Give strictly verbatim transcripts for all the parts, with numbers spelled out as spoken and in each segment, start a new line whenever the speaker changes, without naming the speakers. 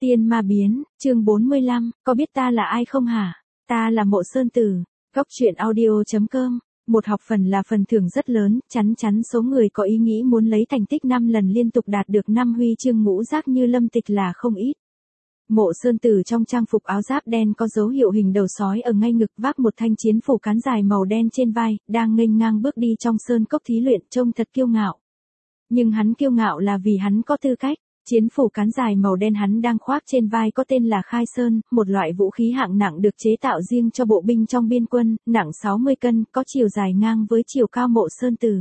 Tiên ma biến, chương bốn mươi lăm, có biết ta là ai không hả? Ta là Mộ Sơn Tử. Góc truyện audio.com. Một học phần là phần thưởng rất lớn, chắn chắn số người có ý nghĩ muốn lấy thành tích năm lần liên tục đạt được năm huy chương ngũ giác như Lâm Tịch là không ít. Mộ Sơn Tử trong trang phục áo giáp đen có dấu hiệu hình đầu sói ở ngay ngực, vác một thanh chiến phủ cán dài màu đen trên vai, đang nghênh ngang bước đi trong sơn cốc thí luyện, trông thật kiêu ngạo. Nhưng hắn kiêu ngạo là vì hắn có tư cách. Chiến phủ cán dài màu đen hắn đang khoác trên vai có tên là Khai Sơn, một loại vũ khí hạng nặng được chế tạo riêng cho bộ binh trong biên quân, nặng sáu mươi cân, có chiều dài ngang với chiều cao Mộ Sơn Tử.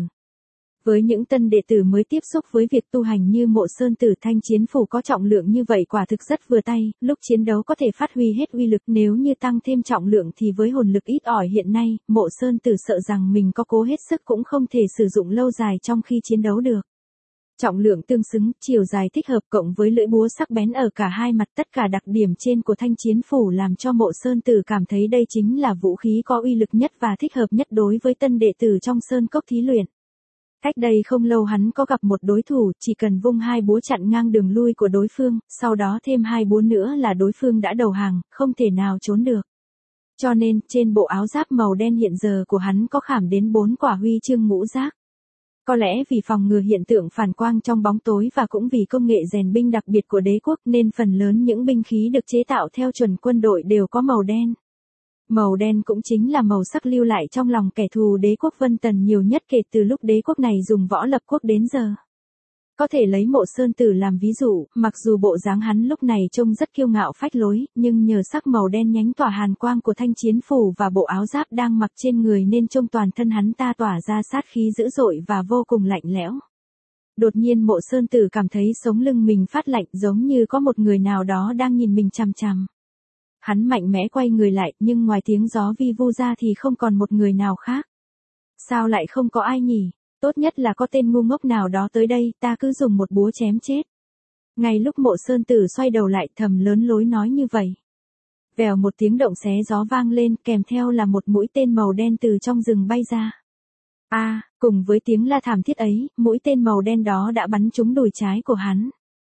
Với những tân đệ tử mới tiếp xúc với việc tu hành như Mộ Sơn Tử, thanh chiến phủ có trọng lượng như vậy quả thực rất vừa tay, lúc chiến đấu có thể phát huy hết uy lực, nếu như tăng thêm trọng lượng thì với hồn lực ít ỏi hiện nay, Mộ Sơn Tử sợ rằng mình có cố hết sức cũng không thể sử dụng lâu dài trong khi chiến đấu được. Trọng lượng tương xứng, chiều dài thích hợp cộng với lưỡi búa sắc bén ở cả hai mặt, tất cả đặc điểm trên của thanh chiến phủ làm cho Mộ Sơn Tử cảm thấy đây chính là vũ khí có uy lực nhất và thích hợp nhất đối với tân đệ tử trong sơn cốc thí luyện. Cách đây không lâu hắn có gặp một đối thủ, chỉ cần vung hai búa chặn ngang đường lui của đối phương, sau đó thêm hai búa nữa là đối phương đã đầu hàng, không thể nào trốn được. Cho nên, trên bộ áo giáp màu đen hiện giờ của hắn có khảm đến bốn quả huy chương ngũ giác. Có lẽ vì phòng ngừa hiện tượng phản quang trong bóng tối và cũng vì công nghệ rèn binh đặc biệt của đế quốc nên phần lớn những binh khí được chế tạo theo chuẩn quân đội đều có màu đen. Màu đen cũng chính là màu sắc lưu lại trong lòng kẻ thù đế quốc Vân Tần nhiều nhất kể từ lúc đế quốc này dùng võ lập quốc đến giờ. Có thể lấy Mộ Sơn Tử làm ví dụ, mặc dù bộ dáng hắn lúc này trông rất kiêu ngạo phách lối, nhưng nhờ sắc màu đen nhánh tỏa hàn quang của thanh chiến phủ và bộ áo giáp đang mặc trên người nên trông toàn thân hắn ta tỏa ra sát khí dữ dội và vô cùng lạnh lẽo. Đột nhiên Mộ Sơn Tử cảm thấy sống lưng mình phát lạnh, giống như có một người nào đó đang nhìn mình chằm chằm. Hắn mạnh mẽ quay người lại, nhưng ngoài tiếng gió vi vu ra thì không còn một người nào khác. Sao lại không có ai nhỉ? Tốt nhất là có tên ngu ngốc nào đó tới đây, ta cứ dùng một búa chém chết. Ngay lúc Mộ Sơn Tử xoay đầu lại thầm lớn lối nói như vậy. Vèo một tiếng động xé gió vang lên, kèm theo là một mũi tên màu đen từ trong rừng bay ra. A, à, cùng với tiếng la thảm thiết ấy, mũi tên màu đen đó đã bắn trúng đùi trái của hắn.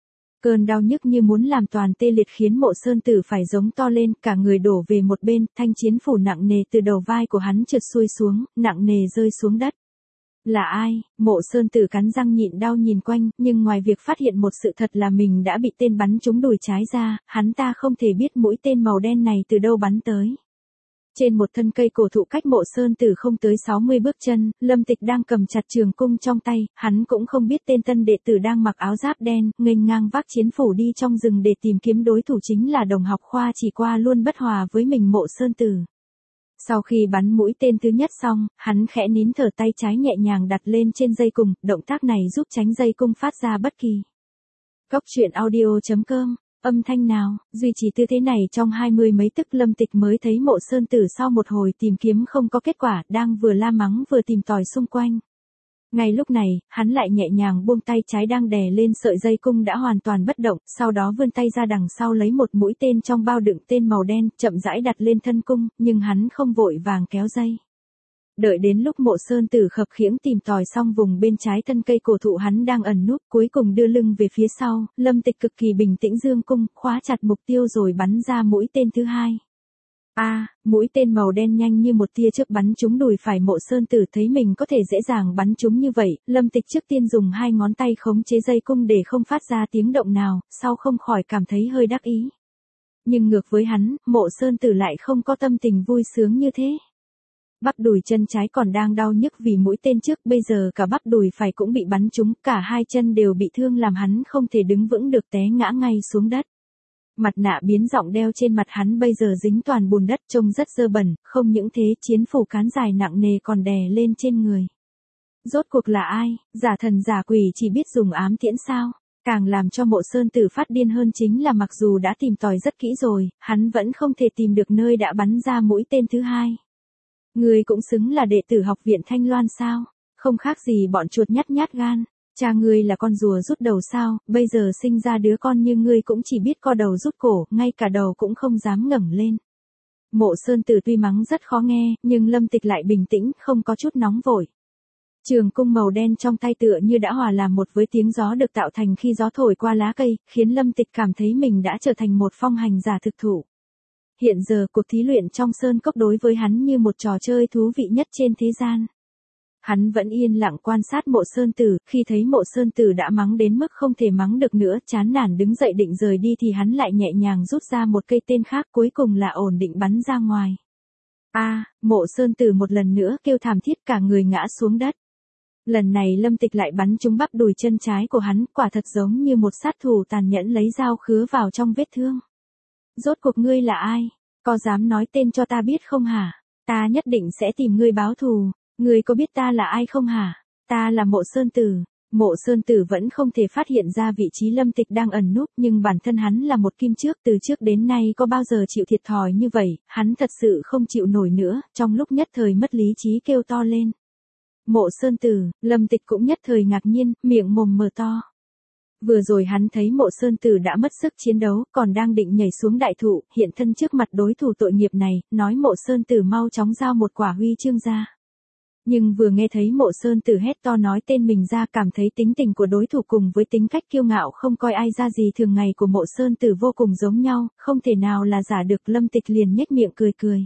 Cơn đau nhức như muốn làm toàn tê liệt khiến Mộ Sơn Tử phải giống to lên, cả người đổ về một bên, thanh chiến phủ nặng nề từ đầu vai của hắn trượt xuôi xuống, nặng nề rơi xuống đất. Là ai? Mộ Sơn Tử cắn răng nhịn đau nhìn quanh, nhưng ngoài việc phát hiện một sự thật là mình đã bị tên bắn trúng đùi trái ra, hắn ta không thể biết mũi tên màu đen này từ đâu bắn tới. Trên một thân cây cổ thụ cách Mộ Sơn Tử không tới sáu mươi bước chân, Lâm Tịch đang cầm chặt trường cung trong tay, hắn cũng không biết tên tân đệ tử đang mặc áo giáp đen, nghênh ngang vác chiến phủ đi trong rừng để tìm kiếm đối thủ chính là đồng học khoa chỉ qua luôn bất hòa với mình Mộ Sơn Tử. Sau khi bắn mũi tên thứ nhất xong, hắn khẽ nín thở, tay trái nhẹ nhàng đặt lên trên dây cung, động tác này giúp tránh dây cung phát ra bất kỳ. Góc truyện audio.com. Âm thanh nào, duy trì tư thế này trong hai mươi mấy tức Lâm Tịch mới thấy Mộ Sơn Tử sau một hồi tìm kiếm không có kết quả, đang vừa la mắng vừa tìm tòi xung quanh. Ngay lúc này, hắn lại nhẹ nhàng buông tay trái đang đè lên sợi dây cung đã hoàn toàn bất động, sau đó vươn tay ra đằng sau lấy một mũi tên trong bao đựng tên màu đen, chậm rãi đặt lên thân cung, nhưng hắn không vội vàng kéo dây. Đợi đến lúc Mộ Sơn Tử khập khiễng tìm tòi xong vùng bên trái thân cây cổ thụ hắn đang ẩn núp, cuối cùng đưa lưng về phía sau, Lâm Tịch cực kỳ bình tĩnh dương cung, khóa chặt mục tiêu rồi bắn ra mũi tên thứ hai. A, à, mũi tên màu đen nhanh như một tia chớp bắn trúng đùi phải Mộ Sơn Tử, thấy mình có thể dễ dàng bắn trúng như vậy, Lâm Tịch trước tiên dùng hai ngón tay khống chế dây cung để không phát ra tiếng động nào, sau không khỏi cảm thấy hơi đắc ý. Nhưng ngược với hắn, Mộ Sơn Tử lại không có tâm tình vui sướng như thế. Bắp đùi chân trái còn đang đau nhức vì mũi tên trước, bây giờ cả bắp đùi phải cũng bị bắn trúng, cả hai chân đều bị thương làm hắn không thể đứng vững được, té ngã ngay xuống đất. Mặt nạ biến giọng đeo trên mặt hắn bây giờ dính toàn bùn đất, trông rất dơ bẩn, không những thế chiến phủ cán dài nặng nề còn đè lên trên người. Rốt cuộc là ai, giả thần giả quỷ chỉ biết dùng ám tiễn sao? Càng làm cho Mộ Sơn Tử phát điên hơn chính là mặc dù đã tìm tòi rất kỹ rồi, hắn vẫn không thể tìm được nơi đã bắn ra mũi tên thứ hai. Ngươi cũng xứng là đệ tử học viện Thanh Loan sao? Không khác gì bọn chuột nhát nhát gan. Cha ngươi là con rùa rút đầu sao? Bây giờ sinh ra đứa con như ngươi cũng chỉ biết co đầu rút cổ, ngay cả đầu cũng không dám ngẩng lên. Mộ Sơn Tử tuy mắng rất khó nghe, nhưng Lâm Tịch lại bình tĩnh, không có chút nóng vội. Trường cung màu đen trong tay tựa như đã hòa làm một với tiếng gió được tạo thành khi gió thổi qua lá cây, khiến Lâm Tịch cảm thấy mình đã trở thành một phong hành giả thực thụ. Hiện giờ cuộc thí luyện trong sơn cốc đối với hắn như một trò chơi thú vị nhất trên thế gian. Hắn vẫn yên lặng quan sát Mộ Sơn Tử, khi thấy Mộ Sơn Tử đã mắng đến mức không thể mắng được nữa, chán nản đứng dậy định rời đi thì hắn lại nhẹ nhàng rút ra một cây tên khác, cuối cùng là ổn định bắn ra ngoài. A, à, Mộ Sơn Tử một lần nữa kêu thảm thiết, cả người ngã xuống đất. Lần này Lâm Tịch lại bắn trúng bắp đùi chân trái của hắn, quả thật giống như một sát thủ tàn nhẫn lấy dao khứa vào trong vết thương. Rốt cuộc ngươi là ai? Có dám nói tên cho ta biết không hả? Ta nhất định sẽ tìm ngươi báo thù. Ngươi có biết ta là ai không hả? Ta là Mộ Sơn Tử. Mộ Sơn Tử vẫn không thể phát hiện ra vị trí Lâm Tịch đang ẩn núp, nhưng bản thân hắn là một kim trước, từ trước đến nay có bao giờ chịu thiệt thòi như vậy, hắn thật sự không chịu nổi nữa, trong lúc nhất thời mất lý trí kêu to lên. Mộ Sơn Tử, Lâm Tịch cũng nhất thời ngạc nhiên, miệng mồm mở to. Vừa rồi hắn thấy Mộ Sơn Tử đã mất sức chiến đấu, còn đang định nhảy xuống đại thụ, hiện thân trước mặt đối thủ tội nghiệp này, nói Mộ Sơn Tử mau chóng giao một quả huy chương ra. Nhưng vừa nghe thấy Mộ Sơn Tử hét to nói tên mình ra, cảm thấy tính tình của đối thủ cùng với tính cách kiêu ngạo không coi ai ra gì thường ngày của Mộ Sơn Tử vô cùng giống nhau, không thể nào là giả được. Lâm Tịch liền nhếch miệng cười cười.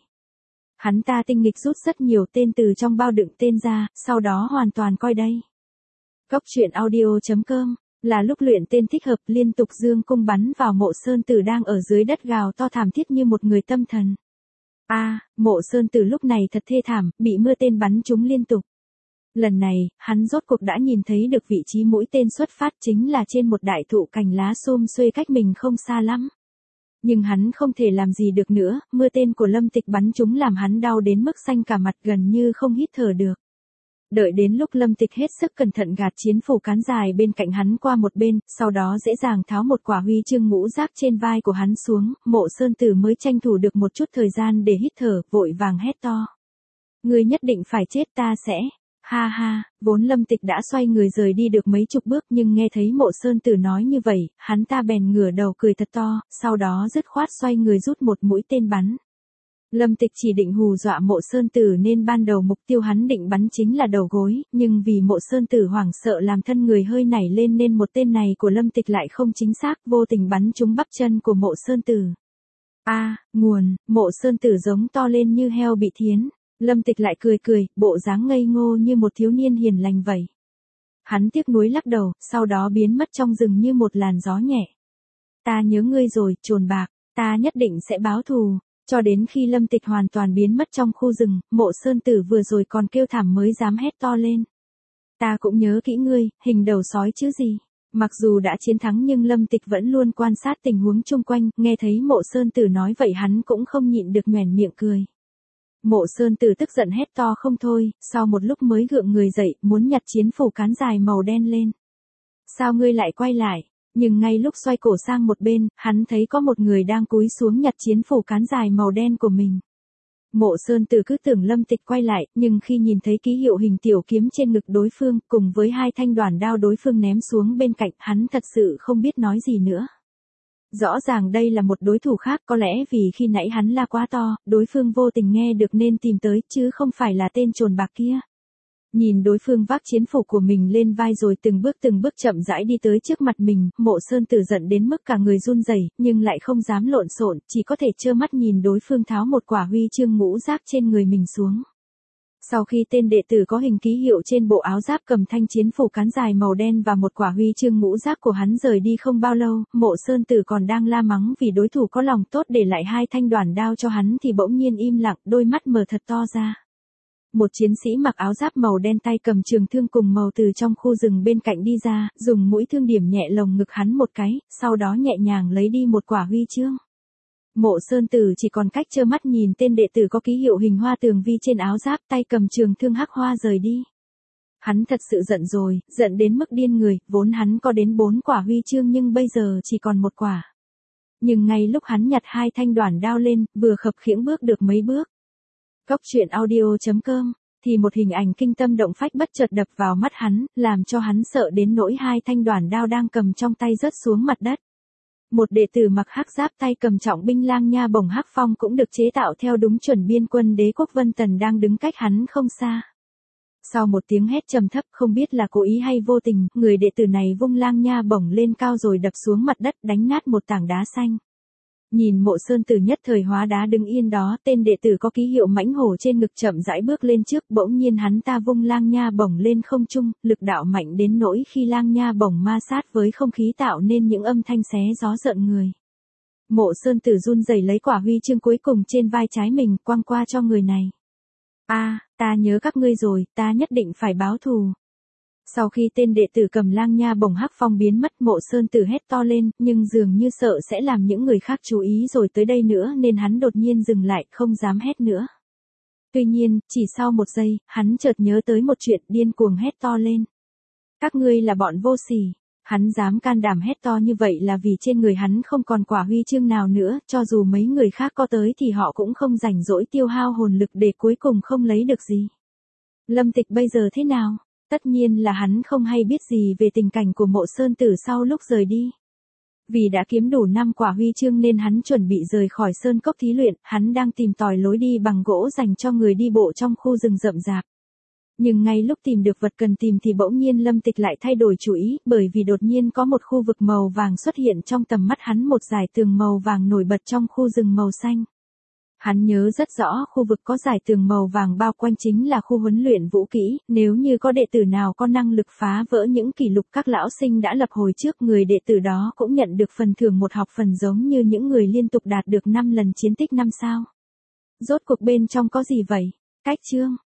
Hắn ta tinh nghịch rút rất nhiều tên từ trong bao đựng tên ra, sau đó hoàn toàn coi đây. Góc truyện audio chấm com, là lúc luyện tên thích hợp, liên tục dương cung bắn vào Mộ Sơn Tử đang ở dưới đất gào to thảm thiết như một người tâm thần. A, à, Mộ Sơn Tử lúc này thật thê thảm, bị mưa tên bắn trúng liên tục. Lần này, hắn rốt cuộc đã nhìn thấy được vị trí mũi tên xuất phát, chính là trên một đại thụ cành lá xum xuê cách mình không xa lắm. Nhưng hắn không thể làm gì được nữa, mưa tên của Lâm Tịch bắn trúng làm hắn đau đến mức xanh cả mặt, gần như không hít thở được. Đợi đến lúc Lâm Tịch hết sức cẩn thận gạt chiến phủ cán dài bên cạnh hắn qua một bên, sau đó dễ dàng tháo một quả huy chương ngũ giác trên vai của hắn xuống, Mộ Sơn Tử mới tranh thủ được một chút thời gian để hít thở, vội vàng hét to. Ngươi nhất định phải chết, ta sẽ... Ha ha, vốn Lâm Tịch đã xoay người rời đi được mấy chục bước, nhưng nghe thấy Mộ Sơn Tử nói như vậy, hắn ta bèn ngửa đầu cười thật to, sau đó dứt khoát xoay người rút một mũi tên bắn. Lâm Tịch chỉ định hù dọa Mộ Sơn Tử nên ban đầu mục tiêu hắn định bắn chính là đầu gối, nhưng vì Mộ Sơn Tử hoảng sợ làm thân người hơi nảy lên nên một tên này của Lâm Tịch lại không chính xác, vô tình bắn trúng bắp chân của Mộ Sơn Tử. A, à, nguồn, Mộ Sơn Tử giống to lên như heo bị thiến. Lâm Tịch lại cười cười, bộ dáng ngây ngô như một thiếu niên hiền lành vậy. Hắn tiếc nuối lắc đầu, sau đó biến mất trong rừng như một làn gió nhẹ. Ta nhớ ngươi rồi, trồn bạc, ta nhất định sẽ báo thù. Cho đến khi Lâm Tịch hoàn toàn biến mất trong khu rừng, Mộ Sơn Tử vừa rồi còn kêu thảm mới dám hét to lên. Ta cũng nhớ kỹ ngươi, hình đầu sói chứ gì. Mặc dù đã chiến thắng nhưng Lâm Tịch vẫn luôn quan sát tình huống chung quanh, nghe thấy Mộ Sơn Tử nói vậy hắn cũng không nhịn được nhoẻn miệng cười. Mộ Sơn Tử tức giận hét to không thôi, sau một lúc mới gượng người dậy, muốn nhặt chiến phủ cán dài màu đen lên. Sao ngươi lại quay lại? Nhưng ngay lúc xoay cổ sang một bên, hắn thấy có một người đang cúi xuống nhặt chiến phủ cán dài màu đen của mình. Mộ Sơn Tử cứ tưởng Lâm Tịch quay lại, nhưng khi nhìn thấy ký hiệu hình tiểu kiếm trên ngực đối phương, cùng với hai thanh đoản đao đối phương ném xuống bên cạnh, hắn thật sự không biết nói gì nữa. Rõ ràng đây là một đối thủ khác, có lẽ vì khi nãy hắn la quá to, đối phương vô tình nghe được nên tìm tới, chứ không phải là tên trồn bạc kia. Nhìn đối phương vác chiến phủ của mình lên vai rồi từng bước từng bước chậm rãi đi tới trước mặt mình, Mộ Sơn Tử giận đến mức cả người run rẩy, nhưng lại không dám lộn xộn, chỉ có thể trơ mắt nhìn đối phương tháo một quả huy chương ngũ giác trên người mình xuống. Sau khi tên đệ tử có hình ký hiệu trên bộ áo giáp cầm thanh chiến phủ cán dài màu đen và một quả huy chương ngũ giác của hắn rời đi không bao lâu, Mộ Sơn Tử còn đang la mắng vì đối thủ có lòng tốt để lại hai thanh đoản đao cho hắn thì bỗng nhiên im lặng, đôi mắt mở thật to ra. Một chiến sĩ mặc áo giáp màu đen tay cầm trường thương cùng màu từ trong khu rừng bên cạnh đi ra, dùng mũi thương điểm nhẹ lồng ngực hắn một cái, sau đó nhẹ nhàng lấy đi một quả huy chương. Mộ Sơn Tử chỉ còn cách trơ mắt nhìn tên đệ tử có ký hiệu hình hoa tường vi trên áo giáp tay cầm trường thương hắc hoa rời đi. Hắn thật sự giận rồi, giận đến mức điên người, vốn hắn có đến bốn quả huy chương nhưng bây giờ chỉ còn một quả. Nhưng ngay lúc hắn nhặt hai thanh đoản đao lên, vừa khập khiễng bước được mấy bước. Góc truyện audio chấm com, thì một hình ảnh kinh tâm động phách bất chợt đập vào mắt hắn, làm cho hắn sợ đến nỗi hai thanh đoản đao đang cầm trong tay rớt xuống mặt đất. Một đệ tử mặc hắc giáp tay cầm trọng binh lang nha bổng hắc phong cũng được chế tạo theo đúng chuẩn biên quân đế quốc Vân Tần đang đứng cách hắn không xa. Sau một tiếng hét trầm thấp không biết là cố ý hay vô tình, người đệ tử này vung lang nha bổng lên cao rồi đập xuống mặt đất đánh nát một tảng đá xanh. Nhìn Mộ Sơn Tử nhất thời hóa đá đứng yên đó, tên đệ tử có ký hiệu mãnh hổ trên ngực chậm rãi bước lên trước, bỗng nhiên hắn ta vung lang nha bổng lên không trung, lực đạo mạnh đến nỗi khi lang nha bổng ma sát với không khí tạo nên những âm thanh xé gió rợn người. Mộ Sơn Tử run rẩy lấy quả huy chương cuối cùng trên vai trái mình, quăng qua cho người này. A, à, ta nhớ các ngươi rồi, ta nhất định phải báo thù. Sau khi tên đệ tử cầm lang nha bổng hắc phong biến mất, Mộ Sơn Tử hét to lên, nhưng dường như sợ sẽ làm những người khác chú ý rồi tới đây nữa nên hắn đột nhiên dừng lại, không dám hét nữa. Tuy nhiên, chỉ sau một giây, hắn chợt nhớ tới một chuyện, điên cuồng hét to lên. Các ngươi là bọn vô sỉ. Hắn dám can đảm hét to như vậy là vì trên người hắn không còn quả huy chương nào nữa, cho dù mấy người khác có tới thì họ cũng không rảnh rỗi tiêu hao hồn lực để cuối cùng không lấy được gì. Lâm Tịch bây giờ thế nào? Tất nhiên là hắn không hay biết gì về tình cảnh của Mộ Sơn Tử sau lúc rời đi. Vì đã kiếm đủ năm quả huy chương nên hắn chuẩn bị rời khỏi sơn cốc thí luyện, hắn đang tìm tòi lối đi bằng gỗ dành cho người đi bộ trong khu rừng rậm rạp. Nhưng ngay lúc tìm được vật cần tìm thì bỗng nhiên Lâm Tịch lại thay đổi chủ ý, bởi vì đột nhiên có một khu vực màu vàng xuất hiện trong tầm mắt hắn, một dải tường màu vàng nổi bật trong khu rừng màu xanh. Hắn nhớ rất rõ khu vực có dải tường màu vàng bao quanh chính là khu huấn luyện vũ kỹ, nếu như có đệ tử nào có năng lực phá vỡ những kỷ lục các lão sinh đã lập hồi trước, người đệ tử đó cũng nhận được phần thưởng một học phần giống như những người liên tục đạt được năm lần chiến tích năm sao. Rốt cuộc bên trong có gì vậy? Cách chương